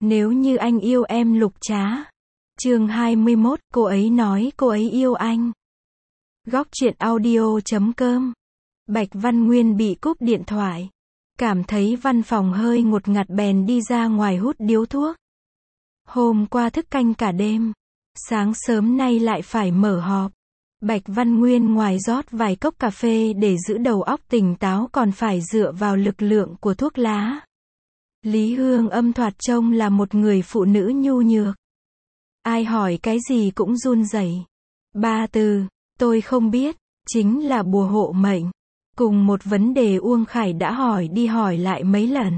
Nếu như anh yêu em Lục Trá. Chương 21, cô ấy nói cô ấy yêu anh. Góc truyện audio.com. Bạch Văn Nguyên bị cúp điện thoại. Cảm thấy văn phòng hơi ngột ngạt bèn đi ra ngoài hút điếu thuốc. Hôm qua thức canh cả đêm. Sáng sớm nay lại phải mở họp. Bạch Văn Nguyên ngoài rót vài cốc cà phê để giữ đầu óc tỉnh táo còn phải dựa vào lực lượng của thuốc lá. Lý Hương Âm thoạt trông là một người phụ nữ nhu nhược. Ai hỏi cái gì cũng run rẩy. Ba từ, tôi không biết, chính là bùa hộ mệnh. Cùng một vấn đề Uông Khải đã hỏi đi hỏi lại mấy lần.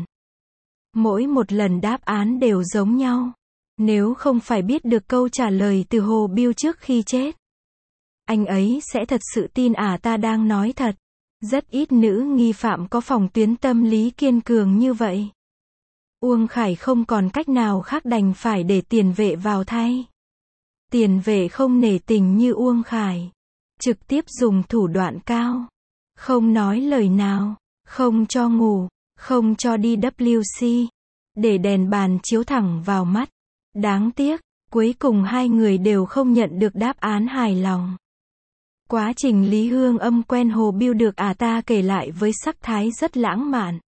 Mỗi một lần đáp án đều giống nhau. Nếu không phải biết được câu trả lời từ Hồ Biêu trước khi chết, anh ấy sẽ thật sự tin ta đang nói thật. Rất ít nữ nghi phạm có phòng tuyến tâm lý kiên cường như vậy. Uông Khải không còn cách nào khác đành phải để tiền vệ vào thay. Tiền vệ không nể tình như Uông Khải. Trực tiếp dùng thủ đoạn cao. Không nói lời nào, không cho ngủ, không cho đi WC. Để đèn bàn chiếu thẳng vào mắt. Đáng tiếc, cuối cùng hai người đều không nhận được đáp án hài lòng. Quá trình Lý Hương Âm quen Hồ Biêu được ta kể lại với sắc thái rất lãng mạn.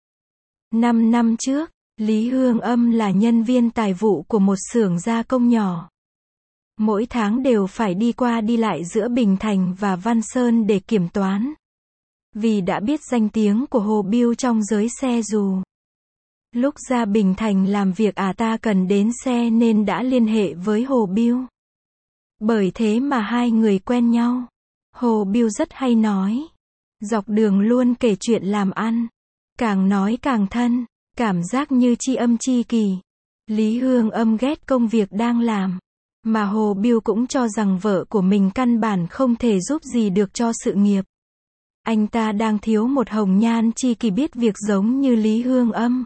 5 năm trước, Lý Hương Âm là nhân viên tài vụ của một xưởng gia công nhỏ. Mỗi tháng đều phải đi qua đi lại giữa Bình Thành và Văn Sơn để kiểm toán. Vì đã biết danh tiếng của Hồ Biêu trong giới xe dù. Lúc ra Bình Thành làm việc ta cần đến xe nên đã liên hệ với Hồ Biêu. Bởi thế mà hai người quen nhau. Hồ Biêu rất hay nói. Dọc đường luôn kể chuyện làm ăn. Càng nói càng thân. Cảm giác như tri âm tri kỷ. Lý Hương Âm ghét công việc đang làm. Mà Hồ Biêu cũng cho rằng vợ của mình căn bản không thể giúp gì được cho sự nghiệp. Anh ta đang thiếu một hồng nhan tri kỷ biết việc giống như Lý Hương Âm.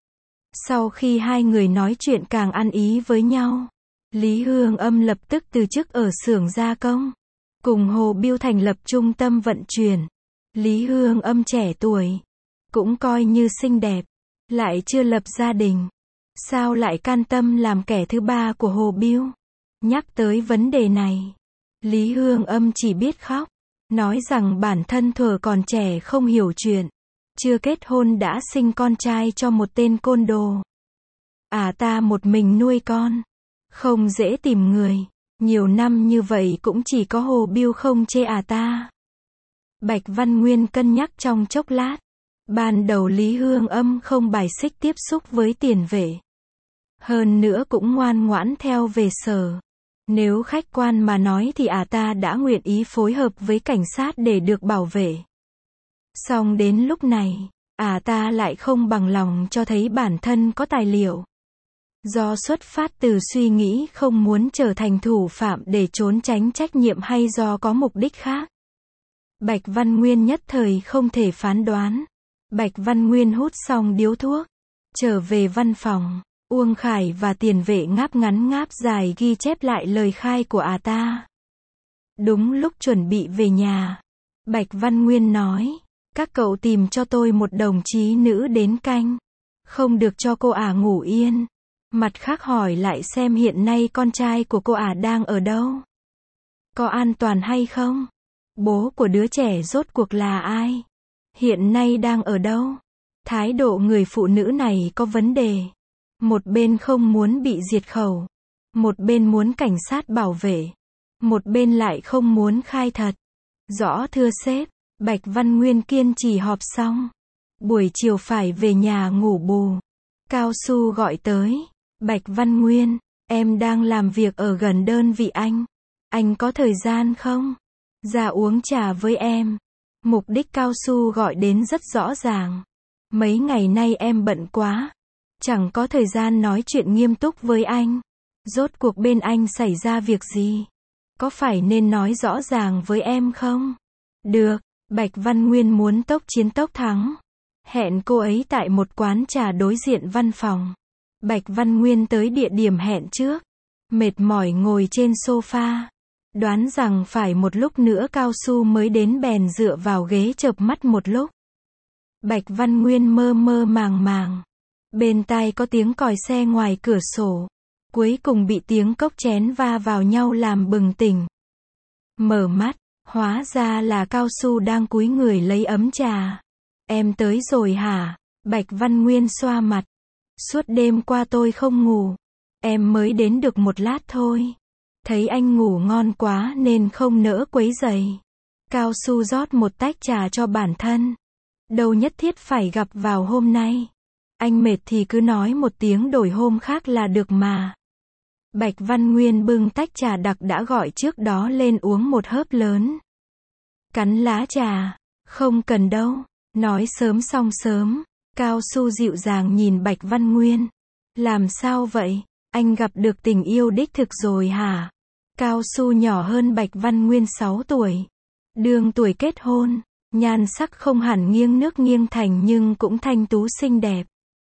Sau khi hai người nói chuyện càng ăn ý với nhau, Lý Hương Âm lập tức từ chức ở xưởng gia công. Cùng Hồ Biêu thành lập trung tâm vận chuyển. Lý Hương Âm trẻ tuổi. Cũng coi như xinh đẹp. Lại chưa lập gia đình. Sao lại can tâm làm kẻ thứ ba của Hồ Biêu? Nhắc tới vấn đề này, Lý Hương Âm chỉ biết khóc. Nói rằng bản thân thuở còn trẻ không hiểu chuyện. Chưa kết hôn đã sinh con trai cho một tên côn đồ. Ta một mình nuôi con. Không dễ tìm người. Nhiều năm như vậy cũng chỉ có Hồ Biêu không chê ta. Bạch Văn Nguyên cân nhắc trong chốc lát. Ban đầu Lý Hương Âm không bài xích tiếp xúc với tiền vệ. Hơn nữa cũng ngoan ngoãn theo về sở. Nếu khách quan mà nói thì ta đã nguyện ý phối hợp với cảnh sát để được bảo vệ. Song đến lúc này, ta lại không bằng lòng cho thấy bản thân có tài liệu. Do xuất phát từ suy nghĩ không muốn trở thành thủ phạm để trốn tránh trách nhiệm hay do có mục đích khác. Bạch Văn Nguyên nhất thời không thể phán đoán. Bạch Văn Nguyên hút xong điếu thuốc. Trở về văn phòng, Uông Khải và tiền vệ ngáp ngắn ngáp dài ghi chép lại lời khai của ta. Đúng lúc chuẩn bị về nhà, Bạch Văn Nguyên nói, các cậu tìm cho tôi một đồng chí nữ đến canh. Không được cho cô ngủ yên. Mặt khác hỏi lại xem hiện nay con trai của cô đang ở đâu. Có an toàn hay không? Bố của đứa trẻ rốt cuộc là ai? Hiện nay đang ở đâu? Thái độ người phụ nữ này có vấn đề. Một bên không muốn bị diệt khẩu. Một bên muốn cảnh sát bảo vệ. Một bên lại không muốn khai thật. Rõ thưa sếp. Bạch Văn Nguyên kiên trì họp xong. Buổi chiều phải về nhà ngủ bù. Cao Su gọi tới. Bạch Văn Nguyên, em đang làm việc ở gần đơn vị anh. Anh có thời gian không? Ra uống trà với em. Mục đích Cao Su gọi đến rất rõ ràng. Mấy ngày nay em bận quá. Chẳng có thời gian nói chuyện nghiêm túc với anh. Rốt cuộc bên anh xảy ra việc gì? Có phải nên nói rõ ràng với em không? Được, Bạch Văn Nguyên muốn tốc chiến tốc thắng. Hẹn cô ấy tại một quán trà đối diện văn phòng. Bạch Văn Nguyên tới địa điểm hẹn trước. Mệt mỏi ngồi trên sofa. Đoán rằng phải một lúc nữa Cao Su mới đến bèn dựa vào ghế chợp mắt một lúc. Bạch Văn Nguyên mơ mơ màng màng. Bên tai có tiếng còi xe ngoài cửa sổ. Cuối cùng bị tiếng cốc chén va vào nhau làm bừng tỉnh. Mở mắt, hóa ra là Cao Su đang cúi người lấy ấm trà. Em tới rồi hả? Bạch Văn Nguyên xoa mặt. Suốt đêm qua tôi không ngủ. Em mới đến được một lát thôi. Thấy anh ngủ ngon quá nên không nỡ quấy rầy. Cao Su rót một tách trà cho bản thân. Đâu nhất thiết phải gặp vào hôm nay. Anh mệt thì cứ nói một tiếng đổi hôm khác là được mà. Bạch Văn Nguyên bưng tách trà đặc đã gọi trước đó lên uống một hớp lớn. Cắn lá trà. Không cần đâu. Nói sớm xong sớm. Cao Su dịu dàng nhìn Bạch Văn Nguyên. Làm sao vậy? Anh gặp được tình yêu đích thực rồi hả? Cao Su nhỏ hơn Bạch Văn Nguyên 6 tuổi. Đương tuổi kết hôn. Nhan sắc không hẳn nghiêng nước nghiêng thành nhưng cũng thanh tú xinh đẹp.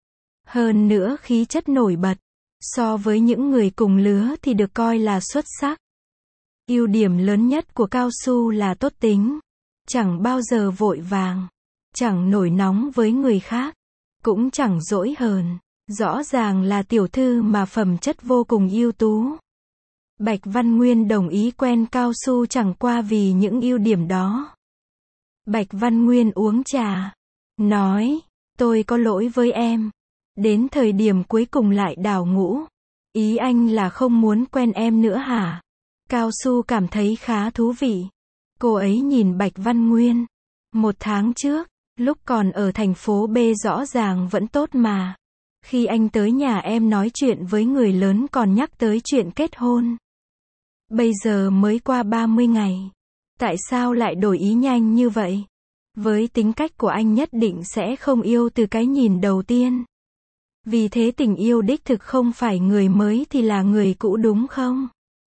Hơn nữa khí chất nổi bật. So với những người cùng lứa thì được coi là xuất sắc. Ưu điểm lớn nhất của Cao Su là tốt tính. Chẳng bao giờ vội vàng. Chẳng nổi nóng với người khác. Cũng chẳng dỗi hờn. Rõ ràng là tiểu thư mà phẩm chất vô cùng ưu tú. Bạch Văn Nguyên đồng ý quen Cao Su chẳng qua vì những ưu điểm đó. Bạch Văn Nguyên uống trà. Nói, tôi có lỗi với em. Đến thời điểm cuối cùng lại đào ngũ. Ý anh là không muốn quen em nữa hả? Cao Su cảm thấy khá thú vị. Cô ấy nhìn Bạch Văn Nguyên. 1 tháng trước, lúc còn ở thành phố B rõ ràng vẫn tốt mà. Khi anh tới nhà em nói chuyện với người lớn còn nhắc tới chuyện kết hôn. Bây giờ mới qua 30 ngày. Tại sao lại đổi ý nhanh như vậy? Với tính cách của anh nhất định sẽ không yêu từ cái nhìn đầu tiên. Vì thế tình yêu đích thực không phải người mới thì là người cũ đúng không?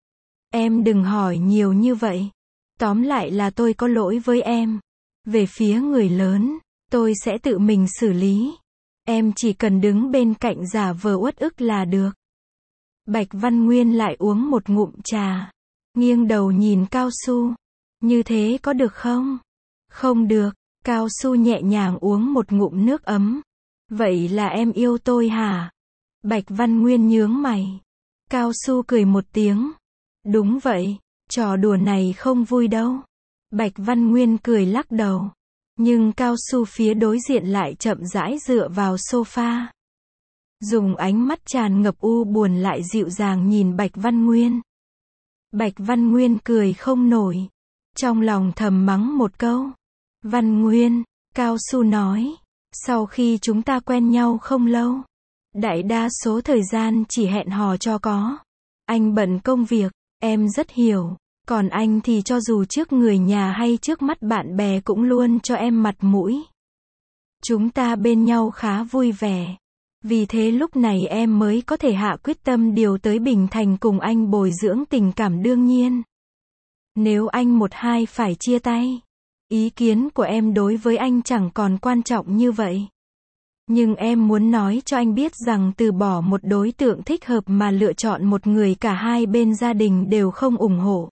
Em đừng hỏi nhiều như vậy. Tóm lại là tôi có lỗi với em. Về phía người lớn, tôi sẽ tự mình xử lý. Em chỉ cần đứng bên cạnh giả vờ uất ức là được. Bạch Văn Nguyên lại uống một ngụm trà. Nghiêng đầu nhìn Cao Su. Như thế có được không? Không được. Cao Su nhẹ nhàng uống một ngụm nước ấm. Vậy là em yêu tôi hả? Bạch Văn Nguyên nhướng mày. Cao Su cười một tiếng. Đúng vậy, trò đùa này không vui đâu. Bạch Văn Nguyên cười lắc đầu. Nhưng Cao Su phía đối diện lại chậm rãi dựa vào sofa. Dùng ánh mắt tràn ngập u buồn lại dịu dàng nhìn Bạch Văn Nguyên. Bạch Văn Nguyên cười không nổi. Trong lòng thầm mắng một câu. Văn Nguyên, Cao Su nói. Sau khi chúng ta quen nhau không lâu. Đại đa số thời gian chỉ hẹn hò cho có. Anh bận công việc, em rất hiểu. Còn anh thì cho dù trước người nhà hay trước mắt bạn bè cũng luôn cho em mặt mũi. Chúng ta bên nhau khá vui vẻ. Vì thế lúc này em mới có thể hạ quyết tâm điều tới Bình Thành cùng anh bồi dưỡng tình cảm đương nhiên. Nếu anh một hai phải chia tay, ý kiến của em đối với anh chẳng còn quan trọng như vậy. Nhưng em muốn nói cho anh biết rằng từ bỏ một đối tượng thích hợp mà lựa chọn một người cả hai bên gia đình đều không ủng hộ.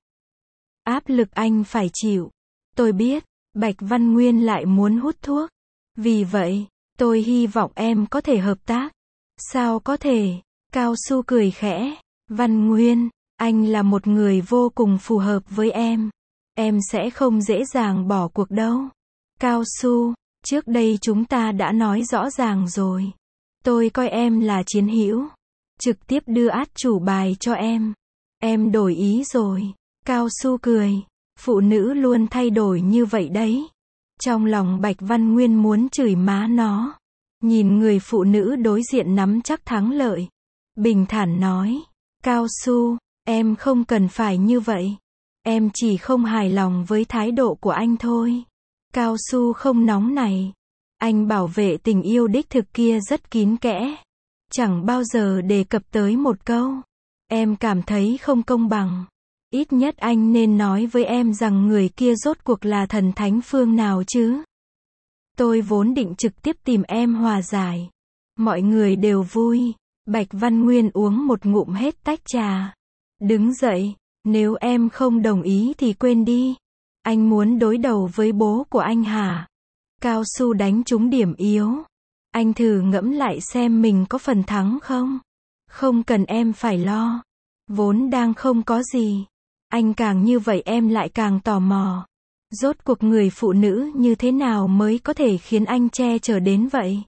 Áp lực anh phải chịu. Tôi biết, Bạch Văn Nguyên lại muốn hút thuốc. Vì vậy, tôi hy vọng em có thể hợp tác. Sao có thể? Cao Su cười khẽ. Văn Nguyên, anh là một người vô cùng phù hợp với em. Em sẽ không dễ dàng bỏ cuộc đâu. Cao Su, trước đây chúng ta đã nói rõ ràng rồi. Tôi coi em là chiến hữu. Trực tiếp đưa át chủ bài cho em. Em đổi ý rồi. Cao Su cười. Phụ nữ luôn thay đổi như vậy đấy. Trong lòng Bạch Văn Nguyên muốn chửi má nó. Nhìn người phụ nữ đối diện nắm chắc thắng lợi. Bình thản nói. Cao Su, em không cần phải như vậy. Em chỉ không hài lòng với thái độ của anh thôi. Cao Su không nóng này. Anh bảo vệ tình yêu đích thực kia rất kín kẽ. Chẳng bao giờ đề cập tới một câu. Em cảm thấy không công bằng. Ít nhất anh nên nói với em rằng người kia rốt cuộc là thần thánh phương nào chứ. Tôi vốn định trực tiếp tìm em hòa giải. Mọi người đều vui. Bạch Văn Nguyên uống một ngụm hết tách trà. Đứng dậy. Nếu em không đồng ý thì quên đi. Anh muốn đối đầu với bố của anh hả? Cao Su đánh trúng điểm yếu. Anh thử ngẫm lại xem mình có phần thắng không? Không cần em phải lo. Vốn đang không có gì. Anh càng như vậy em lại càng tò mò. Rốt cuộc người phụ nữ như thế nào mới có thể khiến anh che chở đến vậy?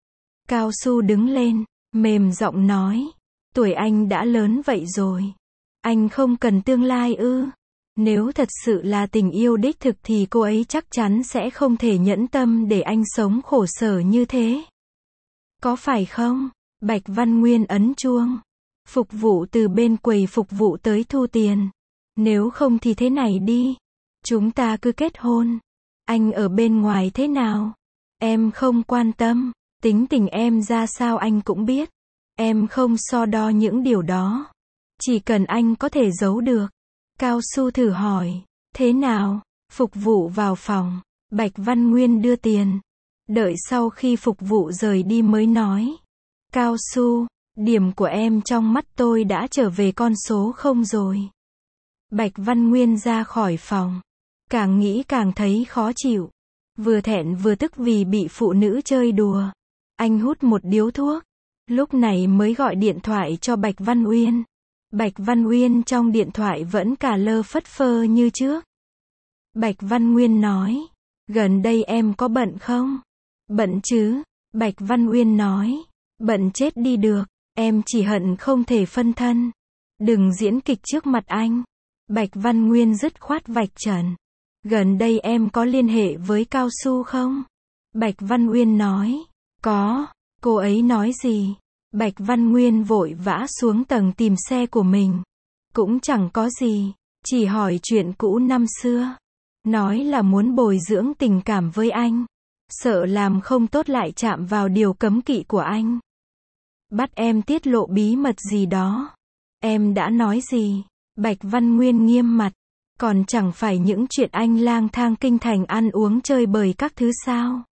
Cao Su đứng lên, mềm giọng nói. Tuổi anh đã lớn vậy rồi. Anh không cần tương lai ư? Nếu thật sự là tình yêu đích thực thì cô ấy chắc chắn sẽ không thể nhẫn tâm để anh sống khổ sở như thế. Có phải không? Bạch Văn Nguyên ấn chuông. Phục vụ từ bên quầy phục vụ tới thu tiền. Nếu không thì thế này đi. Chúng ta cứ kết hôn. Anh ở bên ngoài thế nào? Em không quan tâm. Tính tình em ra sao anh cũng biết. Em không so đo những điều đó. Chỉ cần anh có thể giấu được. Cao Su thử hỏi. Thế nào? Phục vụ vào phòng. Bạch Văn Nguyên đưa tiền. Đợi sau khi phục vụ rời đi mới nói. Cao Su, điểm của em trong mắt tôi đã trở về con số 0 rồi. Bạch Văn Nguyên ra khỏi phòng. Càng nghĩ càng thấy khó chịu. Vừa thẹn vừa tức vì bị phụ nữ chơi đùa. Anh hút một điếu thuốc. Lúc này mới gọi điện thoại cho Bạch Văn Uyên. Bạch Văn Uyên trong điện thoại vẫn cả lơ phất phơ như trước. Bạch Văn Nguyên nói. Gần đây em có bận không? Bận chứ. Bạch Văn Uyên nói. Bận chết đi được. Em chỉ hận không thể phân thân. Đừng diễn kịch trước mặt anh. Bạch Văn Nguyên dứt khoát vạch trần. Gần đây em có liên hệ với Cao Su không? Bạch Văn Uyên nói. Có. Cô ấy nói gì? Bạch Văn Nguyên vội vã xuống tầng tìm xe của mình. Cũng chẳng có gì. Chỉ hỏi chuyện cũ năm xưa. Nói là muốn bồi dưỡng tình cảm với anh. Sợ làm không tốt lại chạm vào điều cấm kỵ của anh. Bắt em tiết lộ bí mật gì đó. Em đã nói gì? Bạch Văn Nguyên nghiêm mặt. Còn chẳng phải những chuyện anh lang thang kinh thành ăn uống chơi bời các thứ sao?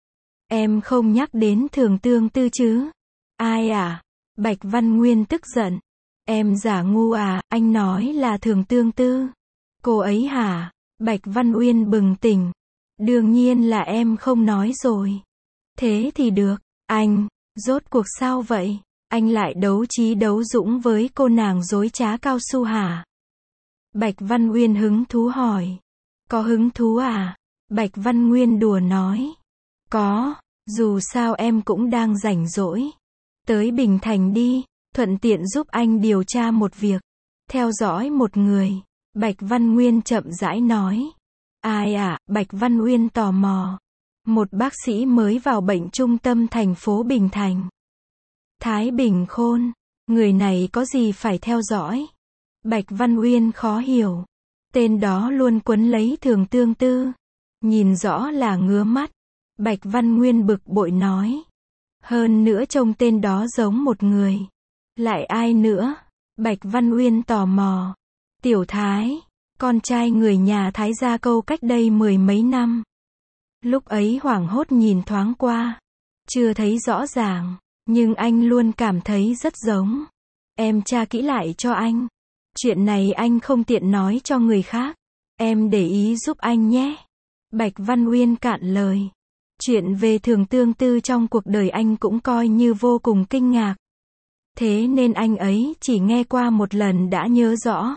Em không nhắc đến Thường Tương Tư chứ? Ai à? Bạch Văn Nguyên tức giận. Em giả ngu à, anh nói là Thường Tương Tư. Cô ấy hả? Bạch Văn Uyên bừng tỉnh. Đương nhiên là em không nói rồi. Thế thì được. Anh, rốt cuộc sao vậy? Anh lại đấu trí đấu dũng với cô nàng dối trá Cao Su hả? Bạch Văn Uyên hứng thú hỏi. Có hứng thú à? Bạch Văn Nguyên đùa nói. Có, dù sao em cũng đang rảnh rỗi. Tới Bình Thành đi, thuận tiện giúp anh điều tra một việc. Theo dõi một người. Bạch Văn Nguyên chậm rãi nói. Ai à? Bạch Văn Uyên tò mò. Một bác sĩ mới vào bệnh trung tâm thành phố Bình Thành. Thái Bình Khôn. Người này có gì phải theo dõi? Bạch Văn Uyên khó hiểu. Tên đó luôn quấn lấy Thường Tương Tư. Nhìn rõ là ngứa mắt. Bạch Văn Nguyên bực bội nói. Hơn nữa trông tên đó giống một người. Lại ai nữa? Bạch Văn Uyên tò mò. Tiểu Thái. Con trai người nhà Thái Gia Câu cách đây 10 mấy năm. Lúc ấy hoảng hốt nhìn thoáng qua. Chưa thấy rõ ràng. Nhưng anh luôn cảm thấy rất giống. Em tra kỹ lại cho anh. Chuyện này anh không tiện nói cho người khác. Em để ý giúp anh nhé. Bạch Văn Uyên cạn lời. Chuyện về Thường Tương Tư trong cuộc đời anh cũng coi như vô cùng kinh ngạc. Thế nên anh ấy chỉ nghe qua một lần đã nhớ rõ.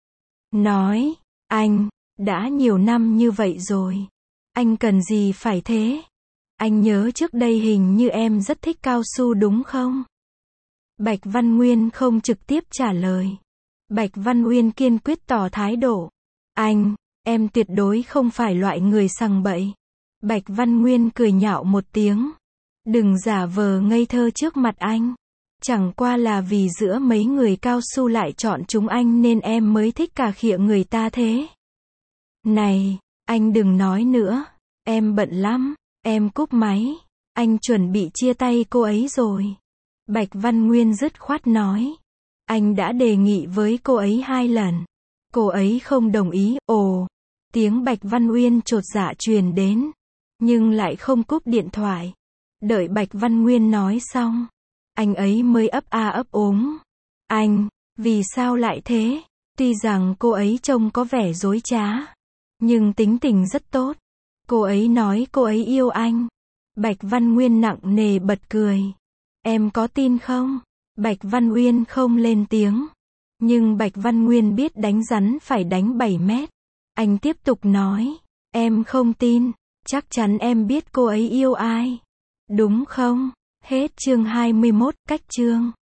Nói, anh, đã nhiều năm như vậy rồi. Anh cần gì phải thế? Anh nhớ trước đây hình như em rất thích Cao Su đúng không? Bạch Văn Nguyên không trực tiếp trả lời. Bạch Văn Uyên kiên quyết tỏ thái độ. Anh, em tuyệt đối không phải loại người sằng bậy. Bạch Văn Nguyên cười nhạo một tiếng. Đừng giả vờ ngây thơ trước mặt anh. Chẳng qua là vì giữa mấy người Cao Su lại chọn chúng anh nên em mới thích cà khịa người ta thế. Này, anh đừng nói nữa. Em bận lắm. Em cúp máy. Anh chuẩn bị chia tay cô ấy rồi. Bạch Văn Nguyên dứt khoát nói. Anh đã đề nghị với cô ấy 2 lần. Cô ấy không đồng ý. Ồ. Tiếng Bạch Văn Uyên chột dạ truyền đến. Nhưng lại không cúp điện thoại. Đợi Bạch Văn Nguyên nói xong. Anh ấy mới ấp a ấp úng. Anh, vì sao lại thế? Tuy rằng cô ấy trông có vẻ dối trá. Nhưng tính tình rất tốt. Cô ấy nói cô ấy yêu anh. Bạch Văn Nguyên nặng nề bật cười. Em có tin không? Bạch Văn Uyên không lên tiếng. Nhưng Bạch Văn Nguyên biết đánh rắn phải đánh 7 mét. Anh tiếp tục nói. Em không tin. Chắc chắn em biết cô ấy yêu ai. Đúng không? Hết chương 21, cách chương.